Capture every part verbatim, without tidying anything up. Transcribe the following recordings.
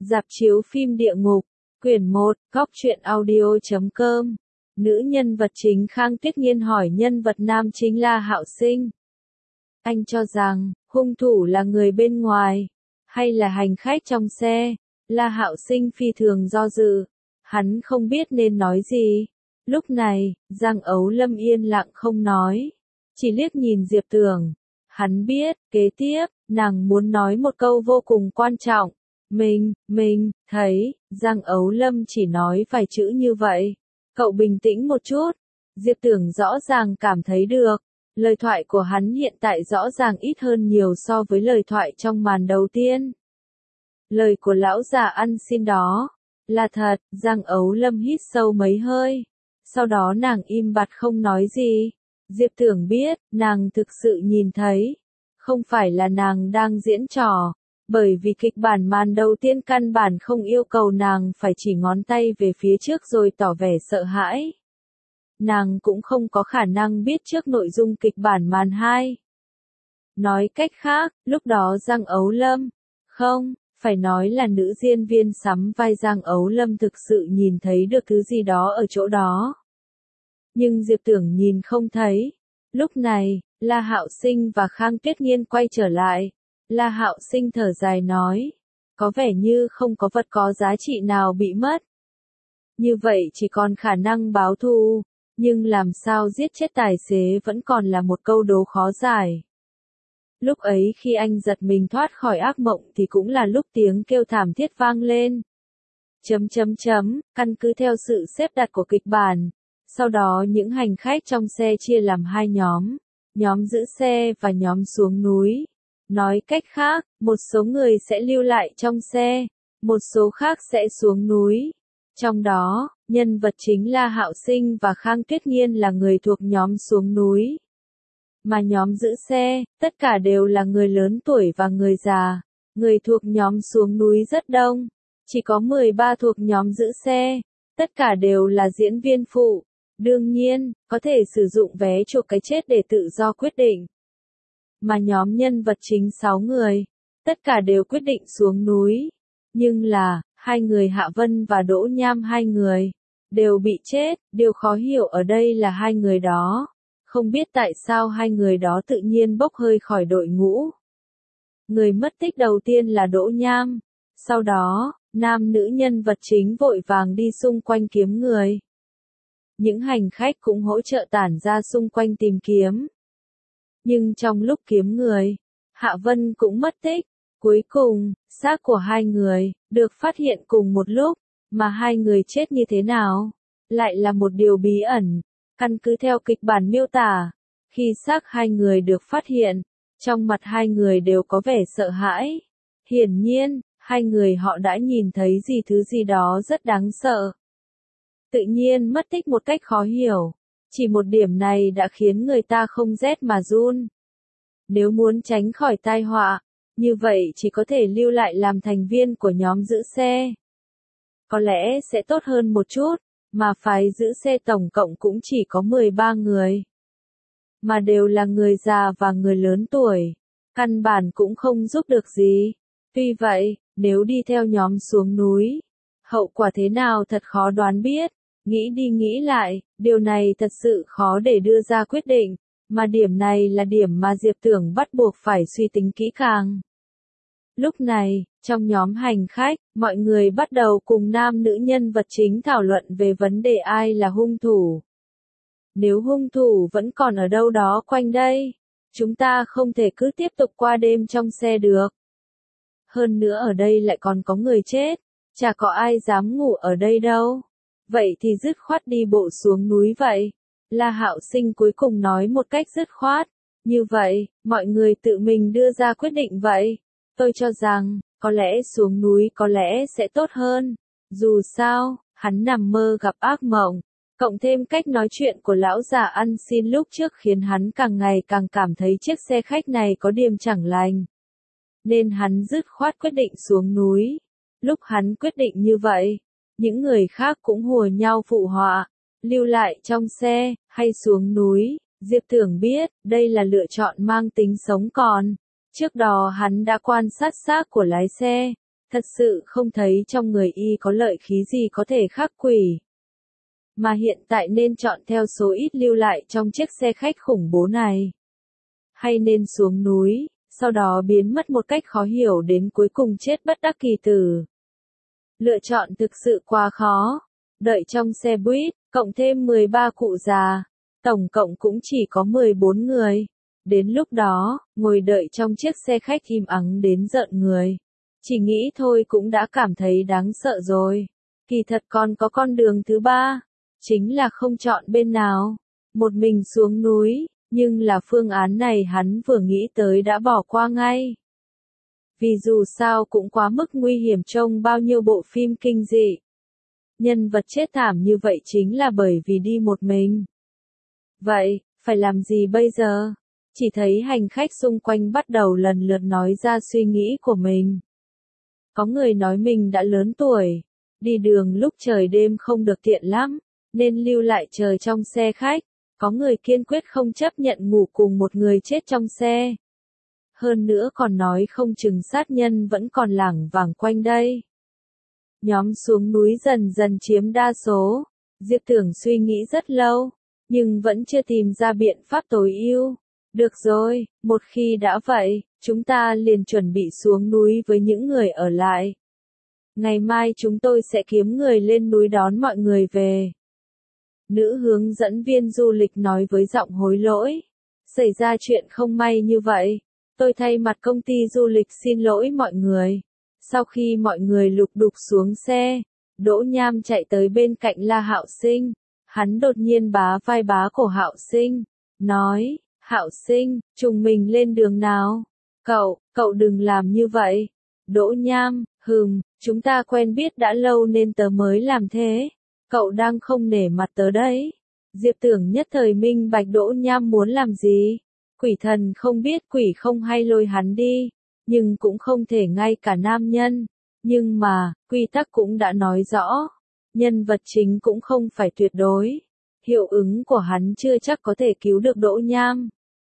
Rạp chiếu phim địa ngục, quyển một, góc truyện audio chấm com. Nữ nhân vật chính Khang Tuyết Nghiên hỏi nhân vật nam chính La Hạo Sinh. Anh cho rằng, hung thủ là người bên ngoài, hay là hành khách trong xe? La Hạo Sinh phi thường do dự, hắn không biết nên nói gì. Lúc này, Giang Ấu Lâm yên lặng không nói, chỉ liếc nhìn Diệp Tưởng. Hắn biết, kế tiếp, nàng muốn nói một câu vô cùng quan trọng. Mình, mình, thấy, Giang Ấu Lâm chỉ nói vài chữ như vậy. Cậu bình tĩnh một chút. Diệp Tưởng rõ ràng cảm thấy được. Lời thoại của hắn hiện tại rõ ràng ít hơn nhiều so với lời thoại trong màn đầu tiên. Lời của lão già ăn xin đó, là thật. Giang Ấu Lâm hít sâu mấy hơi. Sau đó nàng im bặt không nói gì. Diệp Tưởng biết, nàng thực sự nhìn thấy. Không phải là nàng đang diễn trò. Bởi vì kịch bản màn đầu tiên căn bản không yêu cầu nàng phải chỉ ngón tay về phía trước rồi tỏ vẻ sợ hãi. Nàng cũng không có khả năng biết trước nội dung kịch bản màn hai. Nói cách khác, lúc đó Giang Ấu Lâm, không, phải nói là nữ diễn viên sắm vai Giang Ấu Lâm thực sự nhìn thấy được thứ gì đó ở chỗ đó. Nhưng Diệp Tưởng nhìn không thấy. Lúc này, La Hạo Sinh và Khang Tuyết Nghiên quay trở lại. La Hạo Sinh thở dài nói, có vẻ như không có vật có giá trị nào bị mất. Như vậy chỉ còn khả năng báo thù, nhưng làm sao giết chết tài xế vẫn còn là một câu đố khó giải. Lúc ấy khi anh giật mình thoát khỏi ác mộng thì cũng là lúc tiếng kêu thảm thiết vang lên. Chấm chấm chấm, căn cứ theo sự xếp đặt của kịch bản. Sau đó những hành khách trong xe chia làm hai nhóm, nhóm giữ xe và nhóm xuống núi. Nói cách khác, một số người sẽ lưu lại trong xe, một số khác sẽ xuống núi. Trong đó, nhân vật chính La Hạo Sinh và Khang Tuyết Nghiên là người thuộc nhóm xuống núi. Mà nhóm giữ xe, tất cả đều là người lớn tuổi và người già. Người thuộc nhóm xuống núi rất đông, chỉ có mười ba thuộc nhóm giữ xe, tất cả đều là diễn viên phụ. Đương nhiên, có thể sử dụng vé chuộc cái chết để tự do quyết định. Mà nhóm nhân vật chính sáu người, tất cả đều quyết định xuống núi. Nhưng là, hai người Hạ Vân và Đỗ Nham hai người, đều bị chết. Điều khó hiểu ở đây là hai người đó. Không biết tại sao hai người đó tự nhiên bốc hơi khỏi đội ngũ. Người mất tích đầu tiên là Đỗ Nham. Sau đó, nam nữ nhân vật chính vội vàng đi xung quanh kiếm người. Những hành khách cũng hỗ trợ tản ra xung quanh tìm kiếm. Nhưng trong lúc kiếm người, Hạ Vân cũng mất tích. Cuối cùng, xác của hai người, được phát hiện cùng một lúc, mà hai người chết như thế nào, lại là một điều bí ẩn. Căn cứ theo kịch bản miêu tả, khi xác hai người được phát hiện, trong mặt hai người đều có vẻ sợ hãi. Hiển nhiên, hai người họ đã nhìn thấy gì thứ gì đó rất đáng sợ. Tự nhiên mất tích một cách khó hiểu. Chỉ một điểm này đã khiến người ta không rét mà run. Nếu muốn tránh khỏi tai họa, như vậy chỉ có thể lưu lại làm thành viên của nhóm giữ xe. Có lẽ sẽ tốt hơn một chút, mà phái giữ xe tổng cộng cũng chỉ có mười ba người. Mà đều là người già và người lớn tuổi. Căn bản cũng không giúp được gì. Tuy vậy, nếu đi theo nhóm xuống núi, hậu quả thế nào thật khó đoán biết. Nghĩ đi nghĩ lại, điều này thật sự khó để đưa ra quyết định, mà điểm này là điểm mà Diệp Tưởng bắt buộc phải suy tính kỹ càng. Lúc này, trong nhóm hành khách, mọi người bắt đầu cùng nam nữ nhân vật chính thảo luận về vấn đề ai là hung thủ. Nếu hung thủ vẫn còn ở đâu đó quanh đây, chúng ta không thể cứ tiếp tục qua đêm trong xe được. Hơn nữa ở đây lại còn có người chết, chả có ai dám ngủ ở đây đâu. Vậy thì dứt khoát đi bộ xuống núi vậy. La Hạo Sinh cuối cùng nói một cách dứt khoát. Như vậy, mọi người tự mình đưa ra quyết định vậy. Tôi cho rằng, có lẽ xuống núi có lẽ sẽ tốt hơn. Dù sao, hắn nằm mơ gặp ác mộng. Cộng thêm cách nói chuyện của lão già ăn xin lúc trước khiến hắn càng ngày càng cảm thấy chiếc xe khách này có điểm chẳng lành. Nên hắn dứt khoát quyết định xuống núi. Lúc hắn quyết định như vậy, những người khác cũng hùa nhau phụ họa, lưu lại trong xe, hay xuống núi. Diệp Tưởng biết, đây là lựa chọn mang tính sống còn. Trước đó hắn đã quan sát xác của lái xe, thật sự không thấy trong người y có lợi khí gì có thể khắc quỷ. Mà hiện tại nên chọn theo số ít lưu lại trong chiếc xe khách khủng bố này. Hay nên xuống núi, sau đó biến mất một cách khó hiểu đến cuối cùng chết bất đắc kỳ tử. Lựa chọn thực sự quá khó. Đợi trong xe buýt, cộng thêm mười ba cụ già, tổng cộng cũng chỉ có mười bốn người. Đến lúc đó, ngồi đợi trong chiếc xe khách im ắng đến rợn người. Chỉ nghĩ thôi cũng đã cảm thấy đáng sợ rồi. Kỳ thật còn có con đường thứ ba, chính là không chọn bên nào. Một mình xuống núi, nhưng là phương án này hắn vừa nghĩ tới đã bỏ qua ngay. Vì dù sao cũng quá mức nguy hiểm trong bao nhiêu bộ phim kinh dị. Nhân vật chết thảm như vậy chính là bởi vì đi một mình. Vậy, phải làm gì bây giờ? Chỉ thấy hành khách xung quanh bắt đầu lần lượt nói ra suy nghĩ của mình. Có người nói mình đã lớn tuổi, đi đường lúc trời đêm không được tiện lắm, nên lưu lại chờ trong xe khách. Có người kiên quyết không chấp nhận ngủ cùng một người chết trong xe. Hơn nữa còn nói không chừng sát nhân vẫn còn lảng vảng quanh đây. Nhóm xuống núi dần dần chiếm đa số. Diệp Tưởng suy nghĩ rất lâu, nhưng vẫn chưa tìm ra biện pháp tối ưu. Được rồi, một khi đã vậy, chúng ta liền chuẩn bị xuống núi với những người ở lại. Ngày mai chúng tôi sẽ kiếm người lên núi đón mọi người về. Nữ hướng dẫn viên du lịch nói với giọng hối lỗi. Xảy ra chuyện không may như vậy. Tôi thay mặt công ty du lịch xin lỗi mọi người. Sau khi mọi người lục đục xuống xe, Đỗ Nham chạy tới bên cạnh La Hạo Sinh. Hắn đột nhiên bá vai bá cổ Hạo Sinh, nói, Hạo Sinh, chúng mình lên đường nào? Cậu, cậu đừng làm như vậy. Đỗ Nham, hừm, chúng ta quen biết đã lâu nên tớ mới làm thế. Cậu đang không nể mặt tớ đấy. Diệp Tưởng nhất thời minh bạch Đỗ Nham muốn làm gì. Quỷ thần không biết quỷ không hay lôi hắn đi. Nhưng cũng không thể ngay cả nam nhân. Nhưng mà, quy tắc cũng đã nói rõ. Nhân vật chính cũng không phải tuyệt đối. Hiệu ứng của hắn chưa chắc có thể cứu được Đỗ Nham.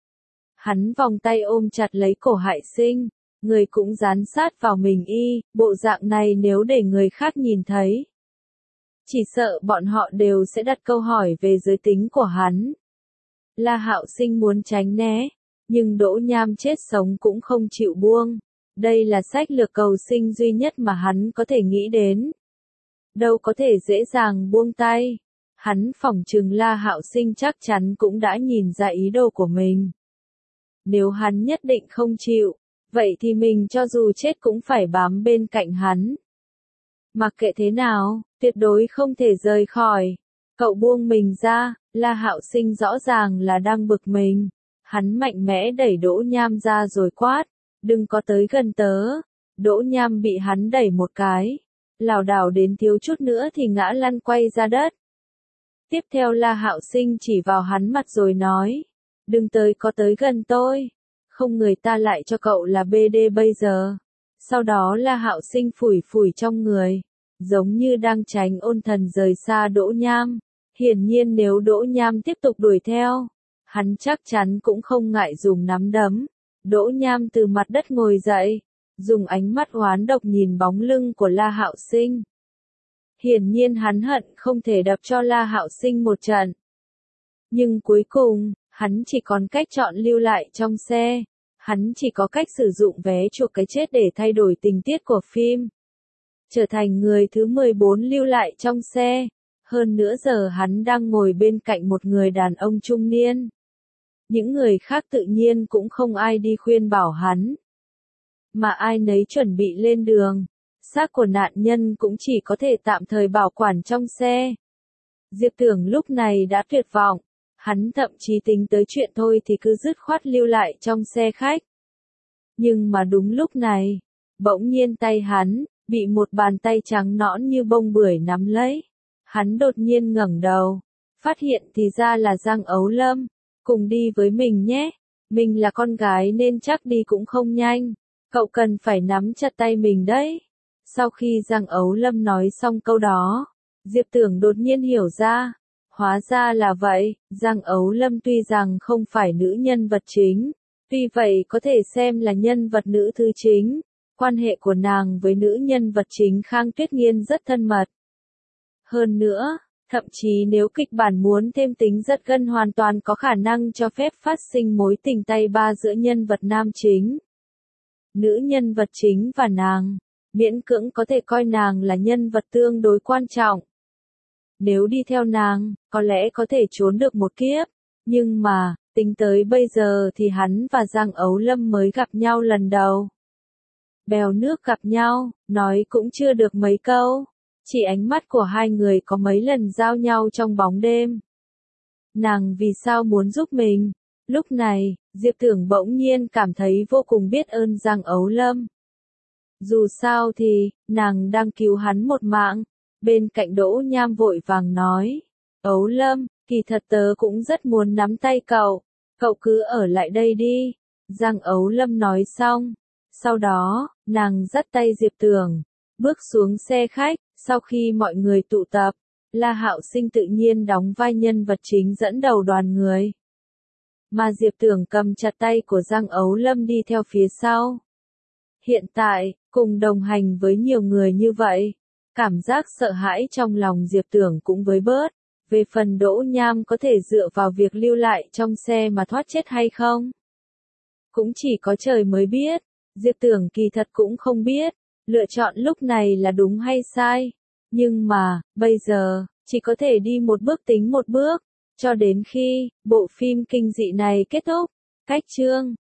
Hắn vòng tay ôm chặt lấy cổ Hại Sinh. Người cũng dán sát vào mình y. Bộ dạng này nếu để người khác nhìn thấy, chỉ sợ bọn họ đều sẽ đặt câu hỏi về giới tính của hắn. La Hạo Sinh muốn tránh né, nhưng Đỗ Nham chết sống cũng không chịu buông. Đây là sách lược cầu sinh duy nhất mà hắn có thể nghĩ đến. Đâu có thể dễ dàng buông tay. Hắn phỏng chừng La Hạo Sinh chắc chắn cũng đã nhìn ra ý đồ của mình. Nếu hắn nhất định không chịu, vậy thì mình cho dù chết cũng phải bám bên cạnh hắn. Mặc kệ thế nào, tuyệt đối không thể rời khỏi. Cậu buông mình ra, La Hạo Sinh rõ ràng là đang bực mình. Hắn mạnh mẽ đẩy Đỗ Nham ra rồi quát, đừng có tới gần tớ. Đỗ Nham bị hắn đẩy một cái, lảo đảo đến thiếu chút nữa thì ngã lăn quay ra đất. Tiếp theo La Hạo Sinh chỉ vào hắn mặt rồi nói, đừng tới có tới gần tôi. Không người ta lại cho cậu là bê đê bây giờ. Sau đó La Hạo Sinh phủi phủi trong người, giống như đang tránh ôn thần rời xa Đỗ Nham. Hiển nhiên nếu Đỗ Nham tiếp tục đuổi theo, hắn chắc chắn cũng không ngại dùng nắm đấm. Đỗ Nham từ mặt đất ngồi dậy, dùng ánh mắt oán độc nhìn bóng lưng của La Hạo Sinh. Hiển nhiên hắn hận không thể đập cho La Hạo Sinh một trận. Nhưng cuối cùng, hắn chỉ còn cách chọn lưu lại trong xe. Hắn chỉ có cách sử dụng vé chuộc cái chết để thay đổi tình tiết của phim. Trở thành người thứ mười bốn lưu lại trong xe. Hơn nữa giờ hắn đang ngồi bên cạnh một người đàn ông trung niên. Những người khác tự nhiên cũng không ai đi khuyên bảo hắn. Mà ai nấy chuẩn bị lên đường. Xác của nạn nhân cũng chỉ có thể tạm thời bảo quản trong xe. Diệp Tưởng lúc này đã tuyệt vọng. Hắn thậm chí tính tới chuyện thôi thì cứ dứt khoát lưu lại trong xe khách. Nhưng mà đúng lúc này, bỗng nhiên tay hắn, bị một bàn tay trắng nõn như bông bưởi nắm lấy. Hắn đột nhiên ngẩng đầu, phát hiện thì ra là Giang Ấu Lâm. Cùng đi với mình nhé, mình là con gái nên chắc đi cũng không nhanh. Cậu cần phải nắm chặt tay mình đấy. Sau khi Giang Ấu Lâm nói xong câu đó, Diệp Tưởng đột nhiên hiểu ra. Hóa ra là vậy, Giang Ấu Lâm tuy rằng không phải nữ nhân vật chính, tuy vậy có thể xem là nhân vật nữ thứ chính, Quan hệ của nàng với nữ nhân vật chính Khang Tuyết Nghiên rất thân mật. Hơn nữa, thậm chí nếu kịch bản muốn thêm tính giật gân hoàn toàn có khả năng cho phép phát sinh mối tình tay ba giữa nhân vật nam chính. Nữ nhân vật chính và nàng, miễn cưỡng có thể coi nàng là nhân vật tương đối quan trọng. Nếu đi theo nàng, có lẽ có thể trốn được một kiếp, nhưng mà, tính tới bây giờ thì hắn và Giang Ấu Lâm mới gặp nhau lần đầu. Bèo nước gặp nhau, nói cũng chưa được mấy câu, chỉ ánh mắt của hai người có mấy lần giao nhau trong bóng đêm. Nàng vì sao muốn giúp mình? Lúc này, Diệp Tưởng bỗng nhiên cảm thấy vô cùng biết ơn Giang Ấu Lâm. Dù sao thì, nàng đang cứu hắn một mạng. Bên cạnh Đỗ Nham vội vàng nói, Ấu Lâm, kỳ thật tớ cũng rất muốn nắm tay cậu, cậu cứ ở lại đây đi. Giang Ấu Lâm nói xong, sau đó, nàng dắt tay Diệp Tưởng, bước xuống xe khách. Sau khi mọi người tụ tập, La Hạo Sinh tự nhiên đóng vai nhân vật chính dẫn đầu đoàn người. Mà Diệp Tưởng cầm chặt tay của Giang Ấu Lâm đi theo phía sau. Hiện tại, cùng đồng hành với nhiều người như vậy, cảm giác sợ hãi trong lòng Diệp Tưởng cũng với bớt. Về phần Đỗ Nham có thể dựa vào việc lưu lại trong xe mà thoát chết hay không? Cũng chỉ có trời mới biết, Diệp Tưởng kỳ thật cũng không biết, lựa chọn lúc này là đúng hay sai. Nhưng mà, bây giờ, chỉ có thể đi một bước tính một bước, cho đến khi, bộ phim kinh dị này kết thúc. Cách chương